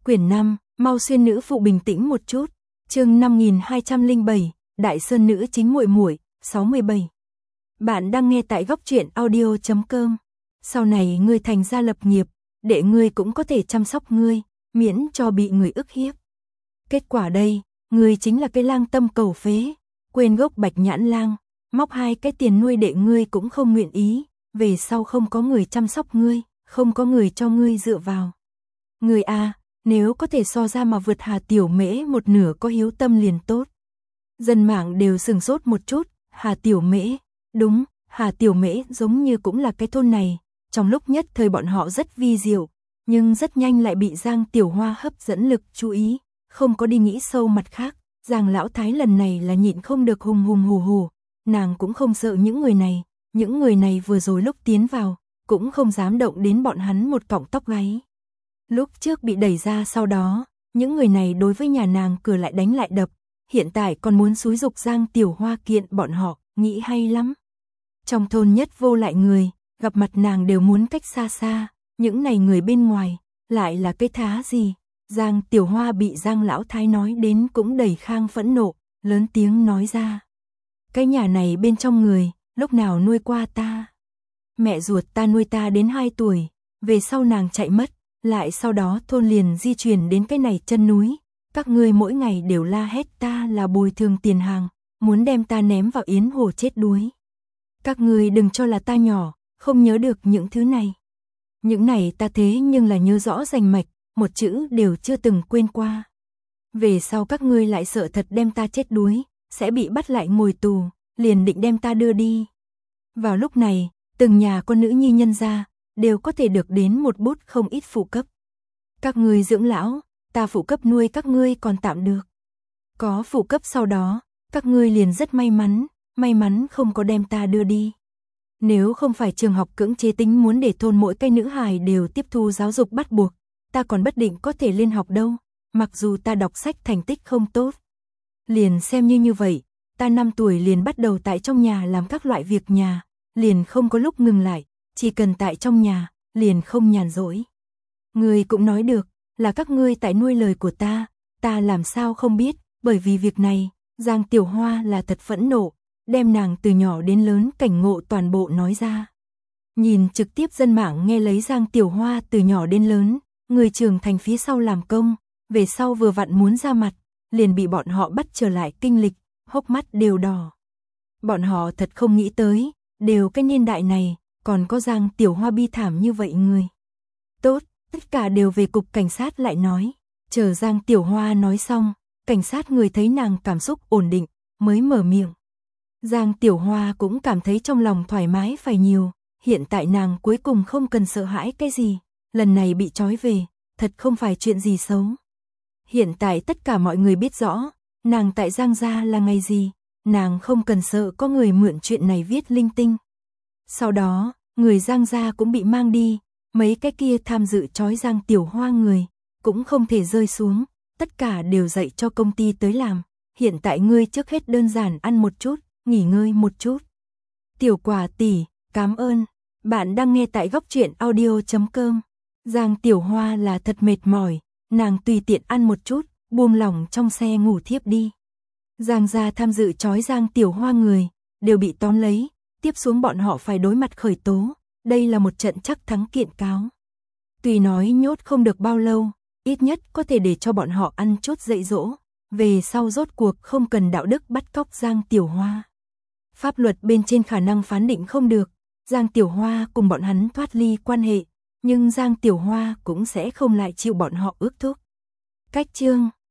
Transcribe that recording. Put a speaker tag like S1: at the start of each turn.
S1: Quyển 5, mau xuyên nữ phụ bình tĩnh một chút. Chương 5207, Đại Sơn nữ chính muội muội, 67. Bạn đang nghe tại góc truyện audio.com. Sau này ngươi thành gia lập nghiệp, để ngươi cũng có thể chăm sóc ngươi, miễn cho bị người ức hiếp. Kết quả đây, ngươi chính là cái lang tâm cầu phế, quên gốc Bạch Nhãn Lang, móc 2 cái tiền nuôi đệ ngươi cũng không nguyện ý, về sau không có người chăm sóc ngươi, không có người cho ngươi dựa vào. Ngươi a, nếu có thể so ra mà vượt Hà Tiểu Mễ một nửa có hiếu tâm liền tốt. Dân mạng đều sửng sốt một chút, Hà Tiểu Mễ, đúng, Hà Tiểu Mễ giống như cũng là cái thôn này, trong lúc nhất thời bọn họ rất vi diệu, nhưng rất nhanh lại bị Giang Tiểu Hoa hấp dẫn lực chú ý, không có đi nghĩ sâu mặt khác, Giang lão thái lần này là nhịn không được hùng hùng hù hù, nàng cũng không sợ những người này vừa rồi lúc tiến vào, cũng không dám động đến bọn hắn một cọng tóc gáy. Lúc trước bị đẩy ra sau đó, những người này đối với nhà nàng cửa lại đánh lại đập, hiện tại còn muốn xúi giục Giang Tiểu Hoa kiện bọn họ, nghĩ hay lắm. Trong thôn nhất vô lại người, gặp mặt nàng đều muốn cách xa xa, những này người bên ngoài, lại là cái thá gì. Giang Tiểu Hoa bị Giang lão thái nói đến cũng đầy khang phẫn nộ, lớn tiếng nói ra. Cái nhà này bên trong người, lúc nào nuôi qua ta? Mẹ ruột ta nuôi ta đến 2 tuổi, về sau nàng chạy mất, lại sau đó thôn liền di chuyển đến cái này chân núi, các ngươi mỗi ngày đều la hét ta là bồi thường tiền hàng, muốn đem ta ném vào yến hồ chết đuối. Các ngươi đừng cho là ta nhỏ, không nhớ được những thứ này. Những này ta thế nhưng là nhớ rõ rành mạch, một chữ đều chưa từng quên qua. Về sau các ngươi lại sợ thật đem ta chết đuối, sẽ bị bắt lại ngồi tù, liền định đem ta đưa đi. Vào lúc này, từng nhà con nữ nhi nhân gia đều có thể được đến một bút không ít phụ cấp. Các ngươi dưỡng lão, ta phụ cấp nuôi các ngươi còn tạm được. Có phụ cấp sau đó, các ngươi liền rất may mắn không có đem ta đưa đi. Nếu không phải trường học cưỡng chế tính muốn để thôn mỗi cái nữ hài đều tiếp thu giáo dục bắt buộc, ta còn bất định có thể lên học đâu, mặc dù ta đọc sách thành tích không tốt. Liền xem như vậy, ta 5 tuổi liền bắt đầu tại trong nhà làm các loại việc nhà, liền không có lúc ngừng lại, chỉ cần tại trong nhà, liền không nhàn rỗi. Ngươi cũng nói được, là các ngươi tại nuôi lời của ta làm sao không biết, bởi vì việc này, Giang Tiểu Hoa là thật phẫn nộ, đem nàng từ nhỏ đến lớn cảnh ngộ toàn bộ nói ra. Nhìn trực tiếp dân mạng nghe lấy Giang Tiểu Hoa từ nhỏ đến lớn, người trưởng thành phía sau làm công, về sau vừa vặn muốn ra mặt, liền bị bọn họ bắt trở lại kinh lịch, hốc mắt đều đỏ. Bọn họ thật không nghĩ tới, đều cái niên đại này, còn có Giang Tiểu Hoa bi thảm như vậy người. Tốt, tất cả đều về cục cảnh sát lại nói. Chờ Giang Tiểu Hoa nói xong, cảnh sát người thấy nàng cảm xúc ổn định, mới mở miệng. Giang Tiểu Hoa cũng cảm thấy trong lòng thoải mái phải nhiều, hiện tại nàng cuối cùng không cần sợ hãi cái gì, lần này bị trói về, thật không phải chuyện gì xấu. Hiện tại tất cả mọi người biết rõ, nàng tại Giang gia là ngày gì, nàng không cần sợ có người mượn chuyện này viết linh tinh. Sau đó, người Giang gia cũng bị mang đi, mấy cái kia tham dự trói Giang Tiểu Hoa người, cũng không thể rơi xuống, tất cả đều dạy cho công ty tới làm. Hiện tại ngươi trước hết đơn giản ăn một chút, nghỉ ngơi một chút. Tiểu Quả tỷ, cảm ơn. Bạn đang nghe tại góc truyện audio.com. Giang Tiểu Hoa là thật mệt mỏi, nàng tùy tiện ăn một chút, buông lỏng trong xe ngủ thiếp đi. Giang gia tham dự trói Giang Tiểu Hoa người, đều bị tóm lấy, tiếp xuống bọn họ phải đối mặt khởi tố, đây là một trận chắc thắng kiện cáo. Tuy nói nhốt không được bao lâu, ít nhất có thể để cho bọn họ ăn chút dạy dỗ, về sau rốt cuộc không cần đạo đức bắt cóc Giang Tiểu Hoa. Pháp luật bên trên khả năng phán định không được, Giang Tiểu Hoa cùng bọn hắn thoát ly quan hệ, nhưng Giang Tiểu Hoa cũng sẽ không lại chịu bọn họ ước thúc. Cách chương